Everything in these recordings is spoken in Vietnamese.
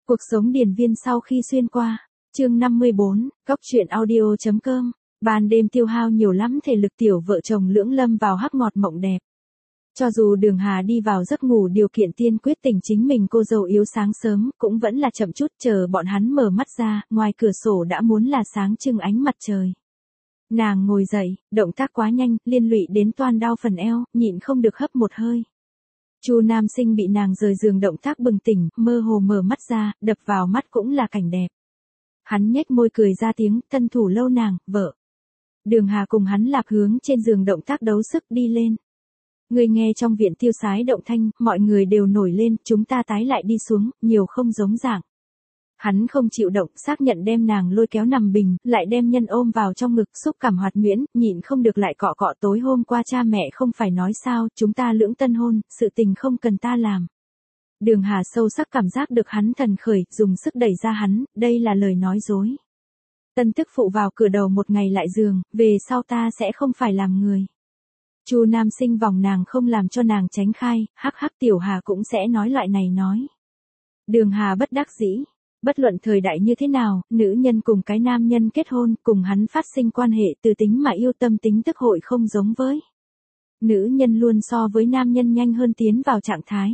Cuộc sống điền viên sau khi xuyên qua. Chương 54, Cóc truyện audio.com. Ban đêm tiêu hao nhiều lắm thể lực tiểu vợ chồng lưỡng lâm vào hắc ngọt mộng đẹp. Cho dù Đường Hà đi vào giấc ngủ điều kiện tiên quyết tình chính mình cô dâu yếu sáng sớm, cũng vẫn là chậm chút chờ bọn hắn mở mắt ra, ngoài cửa sổ đã muốn là sáng trưng ánh mặt trời. Nàng ngồi dậy, động tác quá nhanh, liên lụy đến toan đau phần eo, nhịn không được hấp một hơi. Chu Nam Sinh bị nàng rời giường động tác bừng tỉnh, mơ hồ mở mắt ra, đập vào mắt cũng là cảnh đẹp. Hắn nhếch môi cười ra tiếng, tân thủ lâu nàng, vợ. Đường Hà cùng hắn lạc hướng trên giường động tác đấu sức đi lên. Người nghe trong viện tiêu sái động thanh, mọi người đều nổi lên, chúng ta tái lại đi xuống, nhiều không giống dạng. Hắn không chịu động, xác nhận đem nàng lôi kéo nằm bình, lại đem nhân ôm vào trong ngực, xúc cảm hoạt nhuyễn, nhịn không được lại cọ cọ tối hôm qua cha mẹ không phải nói sao, chúng ta lưỡng tân hôn, sự tình không cần ta làm. Đường Hà sâu sắc cảm giác được hắn thần khởi, dùng sức đẩy ra hắn, đây là lời nói dối. Tân tức phụ vào cửa đầu một ngày lại giường, về sau ta sẽ không phải làm người. Chu Nam Sinh vòng nàng không làm cho nàng tránh khai, hắc hắc tiểu Hà cũng sẽ nói loại này nói. Đường Hà bất đắc dĩ. Bất luận thời đại như thế nào, nữ nhân cùng cái nam nhân kết hôn, cùng hắn phát sinh quan hệ từ tính mà yêu tâm tính tức hội không giống với. Nữ nhân luôn so với nam nhân nhanh hơn tiến vào trạng thái.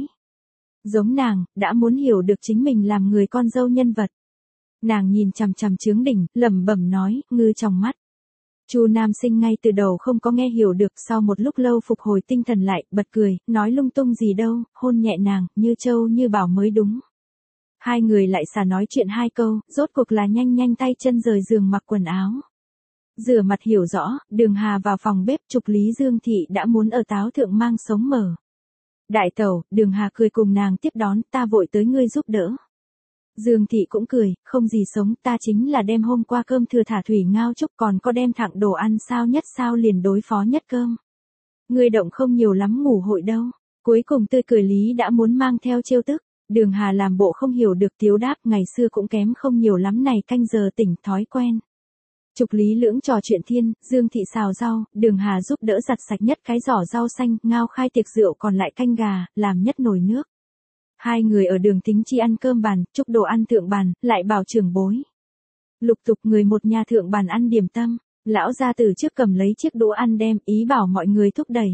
Giống nàng, đã muốn hiểu được chính mình làm người con dâu nhân vật. Nàng nhìn chằm chằm chướng đỉnh, lẩm bẩm nói, ngư trong mắt. Chu Nam Sinh ngay từ đầu không có nghe hiểu được, sau một lúc lâu phục hồi tinh thần lại, bật cười, nói lung tung gì đâu, hôn nhẹ nàng, như châu như bảo mới đúng. Hai người lại xả nói chuyện hai câu, rốt cuộc là nhanh nhanh tay chân rời giường mặc quần áo. Rửa mặt hiểu rõ, Đường Hà vào phòng bếp trục Lý Dương Thị đã muốn ở táo thượng mang sống mở. Đại tẩu, Đường Hà cười cùng nàng tiếp đón, ta vội tới ngươi giúp đỡ. Dương Thị cũng cười, không gì sống, ta chính là đem hôm qua cơm thừa thả thủy ngao chúc còn có đem thẳng đồ ăn sao nhất sao liền đối phó nhất cơm. Ngươi động không nhiều lắm ngủ hội đâu. Cuối cùng tươi cười Lý đã muốn mang theo trêu tức. Đường Hà làm bộ không hiểu được tiếu đáp, ngày xưa cũng kém không nhiều lắm này canh giờ tỉnh thói quen. Trục Lý lưỡng trò chuyện thiên, Dương Thị xào rau, Đường Hà giúp đỡ giặt sạch nhất cái giỏ rau xanh, ngao khai tiệc rượu còn lại canh gà, làm nhất nồi nước. Hai người ở Đường Tính Chi ăn cơm bàn, chúc đồ ăn thượng bàn, lại bảo trưởng bối. Lục tục người một nhà thượng bàn ăn điểm tâm, lão gia tử trước cầm lấy chiếc đũa ăn đem, ý bảo mọi người thúc đẩy.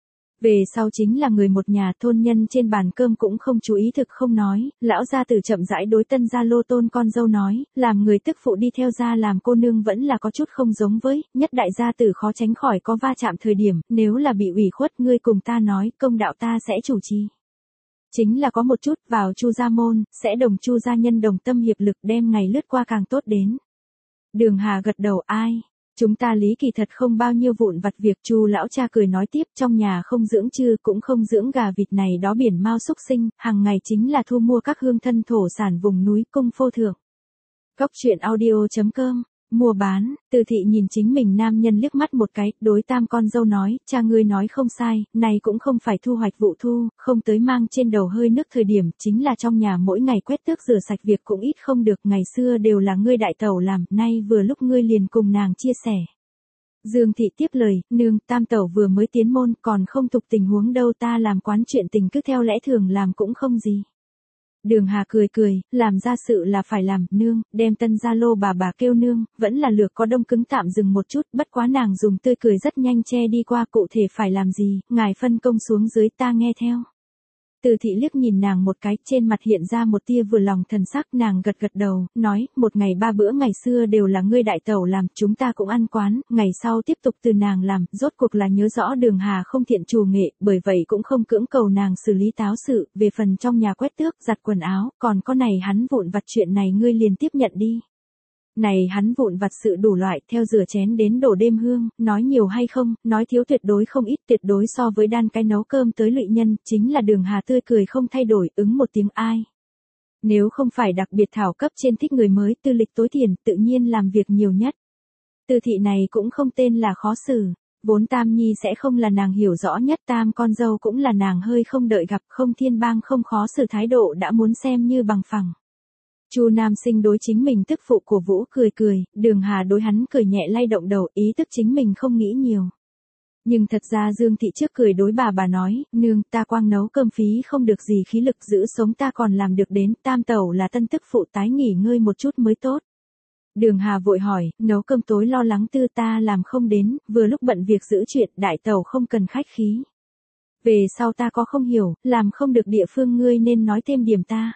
Về sau chính là người một nhà, thôn nhân trên bàn cơm cũng không chú ý thực không nói, lão gia tử chậm rãi đối tân gia lô tôn con dâu nói, làm người tức phụ đi theo gia làm cô nương vẫn là có chút không giống với, nhất đại gia tử khó tránh khỏi có va chạm thời điểm, nếu là bị ủy khuất ngươi cùng ta nói, công đạo ta sẽ chủ trì. Chính là có một chút vào Chu gia môn, sẽ đồng Chu gia nhân đồng tâm hiệp lực đem ngày lướt qua càng tốt đến. Đường Hà gật đầu ai? Chúng ta lý kỳ thật không bao nhiêu vụn vặt việc. Chu lão cha cười nói tiếp, trong nhà không dưỡng trư cũng không dưỡng gà vịt này đó biển mao xúc sinh, hàng ngày chính là thu mua các hương thân thổ sản vùng núi cung phô thượng. Cóc truyện audio.com. Mua bán. Từ Thị nhìn chính mình nam nhân liếc mắt một cái, đối tam con dâu nói, cha ngươi nói không sai, này cũng không phải thu hoạch vụ thu, không tới mang trên đầu hơi nước thời điểm, chính là trong nhà mỗi ngày quét tước rửa sạch việc cũng ít không được, ngày xưa đều là ngươi đại tẩu làm, nay vừa lúc ngươi liền cùng nàng chia sẻ. Dương Thị tiếp lời, nương, tam tẩu vừa mới tiến môn, còn không tục tình huống đâu, ta làm quán chuyện tình cứ theo lẽ thường làm cũng không gì. Đường Hà cười cười, làm ra sự là phải làm, nương, đem tân gia lô bà kêu nương, vẫn là lược có đông cứng tạm dừng một chút, bất quá nàng dùng tươi cười rất nhanh che đi qua, cụ thể phải làm gì, ngài phân công xuống dưới ta nghe theo. Từ Thị liếc nhìn nàng một cái, trên mặt hiện ra một tia vừa lòng thần sắc, nàng gật gật đầu, nói, một ngày ba bữa ngày xưa đều là ngươi đại tẩu làm, chúng ta cũng ăn quán, ngày sau tiếp tục từ nàng làm, rốt cuộc là nhớ rõ Đường Hà không thiện trù nghệ, bởi vậy cũng không cưỡng cầu nàng xử lý táo sự, về phần trong nhà quét tước, giặt quần áo, còn có này hắn vụn vặt chuyện này ngươi liền tiếp nhận đi. Này hắn vụn vặt sự đủ loại, theo rửa chén đến đổ đêm hương, nói nhiều hay không, nói thiếu tuyệt đối không ít, tuyệt đối so với đan cái nấu cơm tới lụy nhân, chính là Đường Hà tươi cười không thay đổi, ứng một tiếng ai. Nếu không phải đặc biệt thảo cấp trên thích người mới, tư lịch tối thiền, tự nhiên làm việc nhiều nhất. Từ Thị này cũng không tên là khó xử, vốn Tam Nhi sẽ không là nàng hiểu rõ nhất, tam con dâu cũng là nàng hơi không đợi gặp, không thiên bang không khó xử thái độ đã muốn xem như bằng phẳng. Chu Nam Sinh đối chính mình tức phụ của Vũ cười cười, Đường Hà đối hắn cười nhẹ lay động đầu, ý tức chính mình không nghĩ nhiều. Nhưng thật ra Dương Thị trước cười đối bà nói, nương, ta quang nấu cơm phí không được gì khí lực giữ sống ta còn làm được đến, tam tẩu là tân tức phụ tái nghỉ ngơi một chút mới tốt. Đường Hà vội hỏi, nấu cơm tối lo lắng tư ta làm không đến, vừa lúc bận việc giữ chuyện, đại tẩu không cần khách khí. Về sau ta có không hiểu, làm không được địa phương ngươi nên nói thêm điểm ta.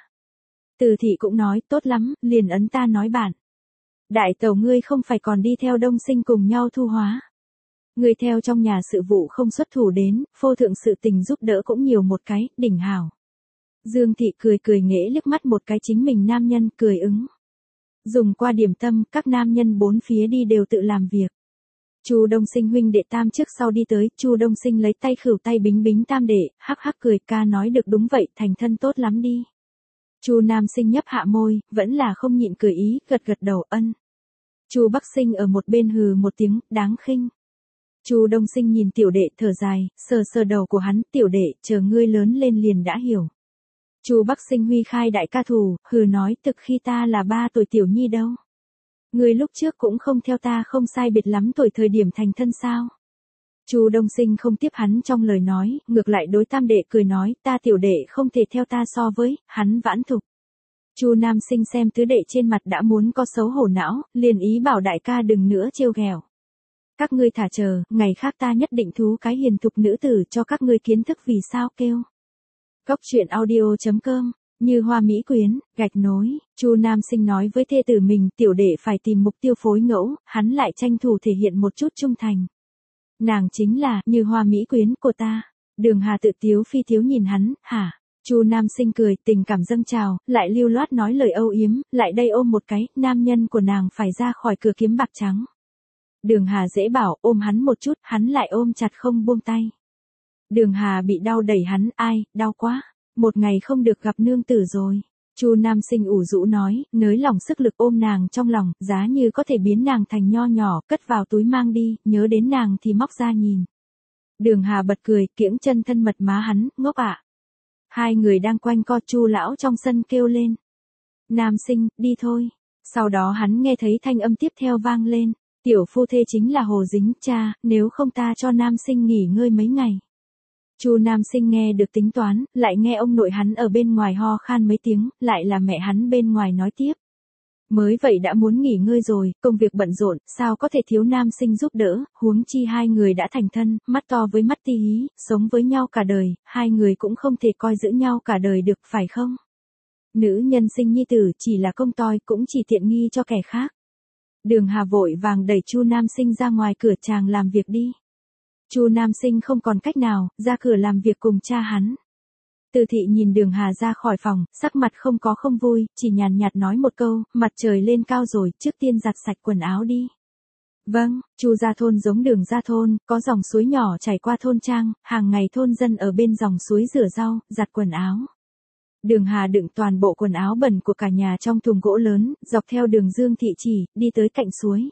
Từ Thị cũng nói, tốt lắm, liền ấn ta nói bạn. Đại tẩu ngươi không phải còn đi theo Đông Sinh cùng nhau thu hóa. Ngươi theo trong nhà sự vụ không xuất thủ đến, phô thượng sự tình giúp đỡ cũng nhiều một cái, đỉnh hảo. Dương Thị cười cười nghễ liếc mắt một cái chính mình nam nhân, cười ứng. Dùng qua điểm tâm, các nam nhân bốn phía đi đều tự làm việc. Chu Đông Sinh huynh đệ tam trước sau đi tới, Chu Đông Sinh lấy tay khửu tay bính bính tam đệ, hắc hắc cười, ca nói được đúng vậy, thành thân tốt lắm đi. Chu Nam Sinh nhấp hạ môi, vẫn là không nhịn cười ý, gật gật đầu ân. Chu Bắc Sinh ở một bên hừ một tiếng, đáng khinh. Chu Đông Sinh nhìn tiểu đệ thở dài, sờ sờ đầu của hắn, tiểu đệ, chờ ngươi lớn lên liền đã hiểu. Chu Bắc Sinh huy khai đại ca thù, hừ nói, thực khi ta là 3 tuổi tiểu nhi đâu. Ngươi lúc trước cũng không theo ta không sai biệt lắm tuổi thời điểm thành thân sao. Chu Đông Sinh không tiếp hắn trong lời nói, ngược lại đối tam đệ cười nói, ta tiểu đệ không thể theo ta so với, hắn vãn thục. Chu Nam Sinh xem tứ đệ trên mặt đã muốn có xấu hổ não, liền ý bảo đại ca đừng nữa trêu ghẹo. Các ngươi thả chờ, ngày khác ta nhất định thú cái hiền thục nữ tử cho các ngươi kiến thức vì sao kêu. Cốc truyện audio.com, Như Hoa Mỹ Quyến, gạch nối, Chu Nam Sinh nói với thê tử mình tiểu đệ phải tìm mục tiêu phối ngẫu, hắn lại tranh thủ thể hiện một chút trung thành. Nàng chính là Như Hoa Mỹ Quyến của ta. Đường Hà tự tiếu phi thiếu nhìn hắn, hả? Chu Nam Sinh cười, tình cảm dâng trào, lại lưu loát nói lời âu yếm, lại đây ôm một cái, nam nhân của nàng phải ra khỏi cửa kiếm bạc trắng. Đường Hà dễ bảo, ôm hắn một chút, hắn lại ôm chặt không buông tay. Đường Hà bị đau đẩy hắn, ai, đau quá, một ngày không được gặp nương tử rồi. Chu Nam Sinh ủ rũ nói, nới lỏng sức lực ôm nàng trong lòng, giá như có thể biến nàng thành nho nhỏ, cất vào túi mang đi, nhớ đến nàng thì móc ra nhìn. Đường Hà bật cười, kiễng chân thân mật má hắn, ngốc ạ. Hai người đang quanh co, Chu lão trong sân kêu lên. Nam Sinh, đi thôi. Sau đó hắn nghe thấy thanh âm tiếp theo vang lên. Tiểu phu thê chính là Hồ Dính, cha, nếu không ta cho Nam Sinh nghỉ ngơi mấy ngày. Chu Nam Sinh nghe được tính toán, lại nghe ông nội hắn ở bên ngoài ho khan mấy tiếng, lại là mẹ hắn bên ngoài nói tiếp. Mới vậy đã muốn nghỉ ngơi rồi, công việc bận rộn, sao có thể thiếu Nam Sinh giúp đỡ, huống chi hai người đã thành thân, mắt to với mắt tí hí, sống với nhau cả đời, hai người cũng không thể coi giữ nhau cả đời được, phải không? Nữ nhân sinh nhi tử chỉ là công toi, cũng chỉ tiện nghi cho kẻ khác. Đường Hà vội vàng đẩy Chu Nam Sinh ra ngoài cửa, chàng làm việc đi. Chu Nam Sinh không còn cách nào, ra cửa làm việc cùng cha hắn. Từ Thị nhìn Đường Hà ra khỏi phòng, sắc mặt không có không vui, chỉ nhàn nhạt nói một câu, mặt trời lên cao rồi, trước tiên giặt sạch quần áo đi. Vâng, Chu gia thôn giống Đường gia thôn, có dòng suối nhỏ chảy qua thôn trang, hàng ngày thôn dân ở bên dòng suối rửa rau, giặt quần áo. Đường Hà đựng toàn bộ quần áo bẩn của cả nhà trong thùng gỗ lớn, dọc theo đường Dương Thị chỉ, đi tới cạnh suối.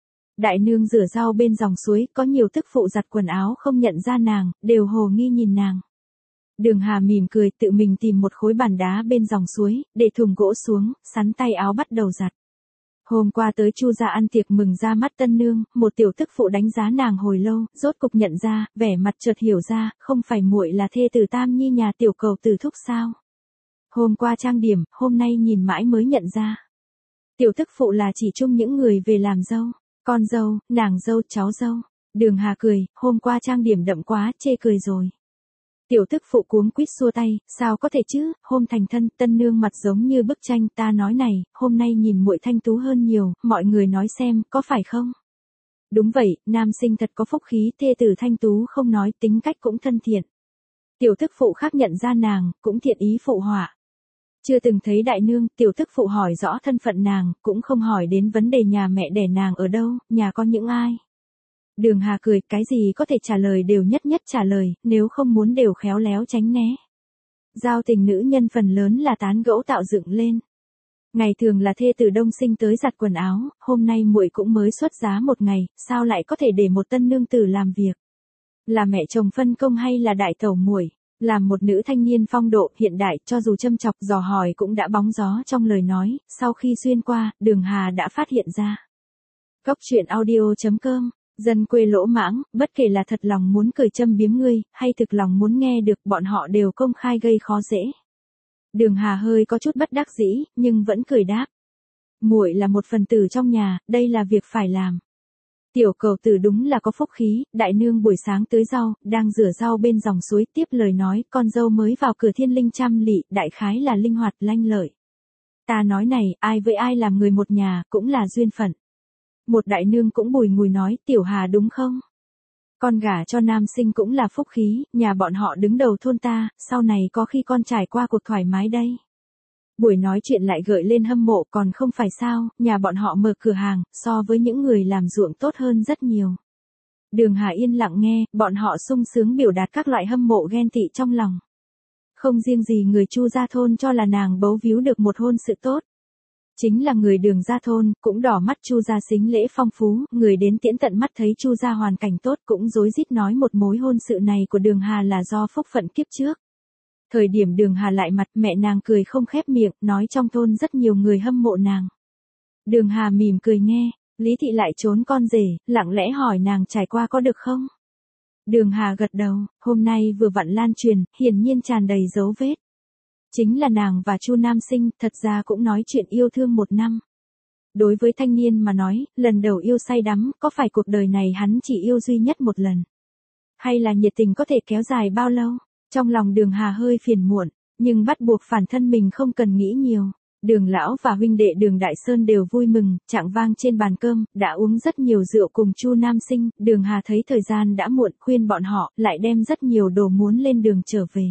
Đại nương rửa rau bên dòng suối, có nhiều tức phụ giặt quần áo không nhận ra nàng, đều hồ nghi nhìn nàng. Đường Hà mỉm cười, tự mình tìm một khối bàn đá bên dòng suối, để thùng gỗ xuống, sắn tay áo bắt đầu giặt. Hôm qua tới Chu gia ăn tiệc mừng ra mắt tân nương, một tiểu tức phụ đánh giá nàng hồi lâu, rốt cục nhận ra, vẻ mặt chợt hiểu ra, không phải muội là thê tử Tam Nhi nhà tiểu cầu tử thúc sao? Hôm qua trang điểm, hôm nay nhìn mãi mới nhận ra. Tiểu tức phụ là chỉ chung những người về làm dâu, con dâu, nàng dâu, cháu dâu. Đường Hà cười, hôm qua trang điểm đậm quá, chê cười rồi. Tiểu tức phụ cuống quýt xua tay, sao có thể chứ, hôm thành thân, tân nương mặt giống như bức tranh, ta nói này, hôm nay nhìn muội thanh tú hơn nhiều, mọi người nói xem, có phải không? Đúng vậy, Nam Sinh thật có phúc khí, thê tử thanh tú không nói, tính cách cũng thân thiện. Tiểu tức phụ khác nhận ra nàng, cũng thiện ý phụ họa. Chưa từng thấy đại nương, tiểu tức phụ hỏi rõ thân phận nàng, cũng không hỏi đến vấn đề nhà mẹ đẻ nàng ở đâu, nhà có những ai. Đường Hà cười, cái gì có thể trả lời đều nhất nhất trả lời, nếu không muốn đều khéo léo tránh né. Giao tình nữ nhân phần lớn là tán gẫu tạo dựng lên. Ngày thường là thê tử Đông Sinh tới giặt quần áo, hôm nay muội cũng mới xuất giá một ngày, sao lại có thể để một tân nương tử làm việc? Là mẹ chồng phân công hay là đại tẩu muội? Làm một nữ thanh niên phong độ hiện đại, cho dù châm chọc dò hỏi cũng đã bóng gió trong lời nói, sau khi xuyên qua, Đường Hà đã phát hiện ra. Cốc truyện audio.com Dân quê lỗ mãng, bất kể là thật lòng muốn cười châm biếm ngươi, hay thực lòng muốn nghe được, bọn họ đều công khai gây khó dễ. Đường Hà hơi có chút bất đắc dĩ, nhưng vẫn cười đáp. Muội là một phần tử trong nhà, đây là việc phải làm. Tiểu cầu tử đúng là có phúc khí, đại nương buổi sáng tưới rau, đang rửa rau bên dòng suối, tiếp lời nói, con dâu mới vào cửa thiên linh trăm lỵ, đại khái là linh hoạt lanh lợi. Ta nói này, ai với ai làm người một nhà, cũng là duyên phận. Một đại nương cũng bùi ngùi nói, Tiểu Hà đúng không? Con gả cho nam sinh cũng là phúc khí, nhà bọn họ đứng đầu thôn ta, sau này có khi con trải qua cuộc thoải mái đây. Buổi nói chuyện lại gợi lên hâm mộ, còn không phải sao, nhà bọn họ mở cửa hàng, so với những người làm ruộng tốt hơn rất nhiều. Đường Hà yên lặng nghe, bọn họ sung sướng biểu đạt các loại hâm mộ ghen tị trong lòng. Không riêng gì người Chu gia thôn cho là nàng bấu víu được một hôn sự tốt. Chính là người Đường gia thôn, cũng đỏ mắt Chu gia sính lễ phong phú, người đến tiễn tận mắt thấy Chu gia hoàn cảnh tốt cũng rối rít nói một mối hôn sự này của Đường Hà là do phúc phận kiếp trước. Thời điểm Đường Hà lại mặt, mẹ nàng cười không khép miệng, nói trong thôn rất nhiều người hâm mộ nàng. Đường Hà mỉm cười nghe, Lý Thị lại trốn con rể, lặng lẽ hỏi nàng trải qua có được không? Đường Hà gật đầu, hôm nay vừa vặn lan truyền, hiển nhiên tràn đầy dấu vết. Chính là nàng và Chu Nam Sinh, thật ra cũng nói chuyện yêu thương một năm. Đối với thanh niên mà nói, lần đầu yêu say đắm, có phải cuộc đời này hắn chỉ yêu duy nhất một lần? Hay là nhiệt tình có thể kéo dài bao lâu? Trong lòng Đường Hà hơi phiền muộn, nhưng bắt buộc bản thân mình không cần nghĩ nhiều. Đường lão và huynh đệ Đường Đại Sơn đều vui mừng, trạng vang trên bàn cơm, đã uống rất nhiều rượu cùng Chu Nam Sinh, Đường Hà thấy thời gian đã muộn, khuyên bọn họ, lại đem rất nhiều đồ muốn lên đường trở về.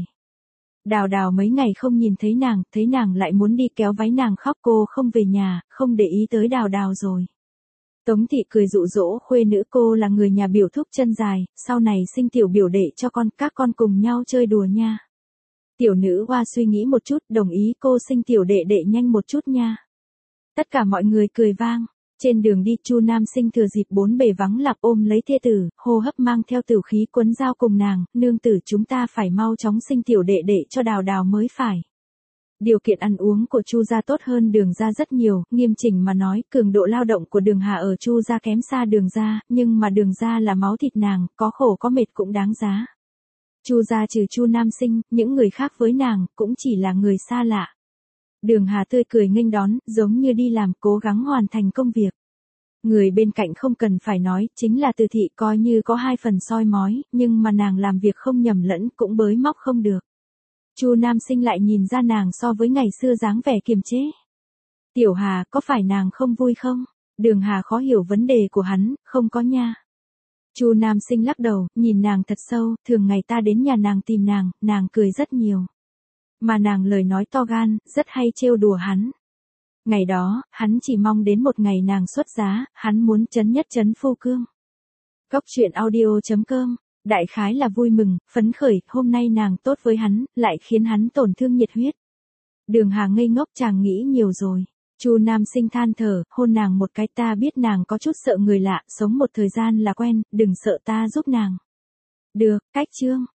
Đào Đào mấy ngày không nhìn thấy nàng lại muốn đi kéo váy nàng khóc, cô không về nhà, không để ý tới Đào Đào rồi. Tống thị cười dụ dỗ khuê nữ, cô là người nhà biểu thúc chân dài, sau này sinh tiểu biểu đệ cho con, các con cùng nhau chơi đùa nha. Tiểu nữ hoa suy nghĩ một chút, đồng ý cô sinh tiểu đệ đệ nhanh một chút nha. Tất cả mọi người cười vang. Trên đường đi, Chu Nam Sinh thừa dịp bốn bề vắng lặng ôm lấy thê tử, hô hấp mang theo tử khí quấn dao cùng nàng, nương tử chúng ta phải mau chóng sinh tiểu đệ đệ cho Đào Đào mới phải. Điều kiện ăn uống của Chu gia tốt hơn Đường gia rất nhiều, nghiêm chỉnh mà nói, cường độ lao động của Đường Hà ở Chu gia kém xa Đường gia, nhưng mà Đường gia là máu thịt nàng, có khổ có mệt cũng đáng giá. Chu gia trừ Chu Nam Sinh, những người khác với nàng cũng chỉ là người xa lạ. Đường Hà tươi cười nghênh đón, giống như đi làm, cố gắng hoàn thành công việc. Người bên cạnh không cần phải nói, chính là Từ thị, coi như có hai phần soi mói, nhưng mà nàng làm việc không nhầm lẫn, cũng bới móc không được. Chu Nam Sinh lại nhìn ra nàng so với ngày xưa dáng vẻ kiềm chế. Tiểu Hà, có phải nàng không vui không? Đường Hà khó hiểu vấn đề của hắn, không có nha. Chu Nam Sinh lắc đầu, nhìn nàng thật sâu, thường ngày ta đến nhà nàng tìm nàng cười rất nhiều. Mà nàng lời nói to gan, rất hay trêu đùa hắn. Ngày đó, hắn chỉ mong đến một ngày nàng xuất giá, hắn muốn chấn nhất chấn phu cương. Cốc truyện audio.com, đại khái là vui mừng, phấn khởi, hôm nay nàng tốt với hắn, lại khiến hắn tổn thương nhiệt huyết. Đường Hà ngây ngốc, chàng nghĩ nhiều rồi. Chu Nam Sinh than thở, hôn nàng một cái, ta biết nàng có chút sợ người lạ, sống một thời gian là quen, đừng sợ ta giúp nàng. Được, cách chương.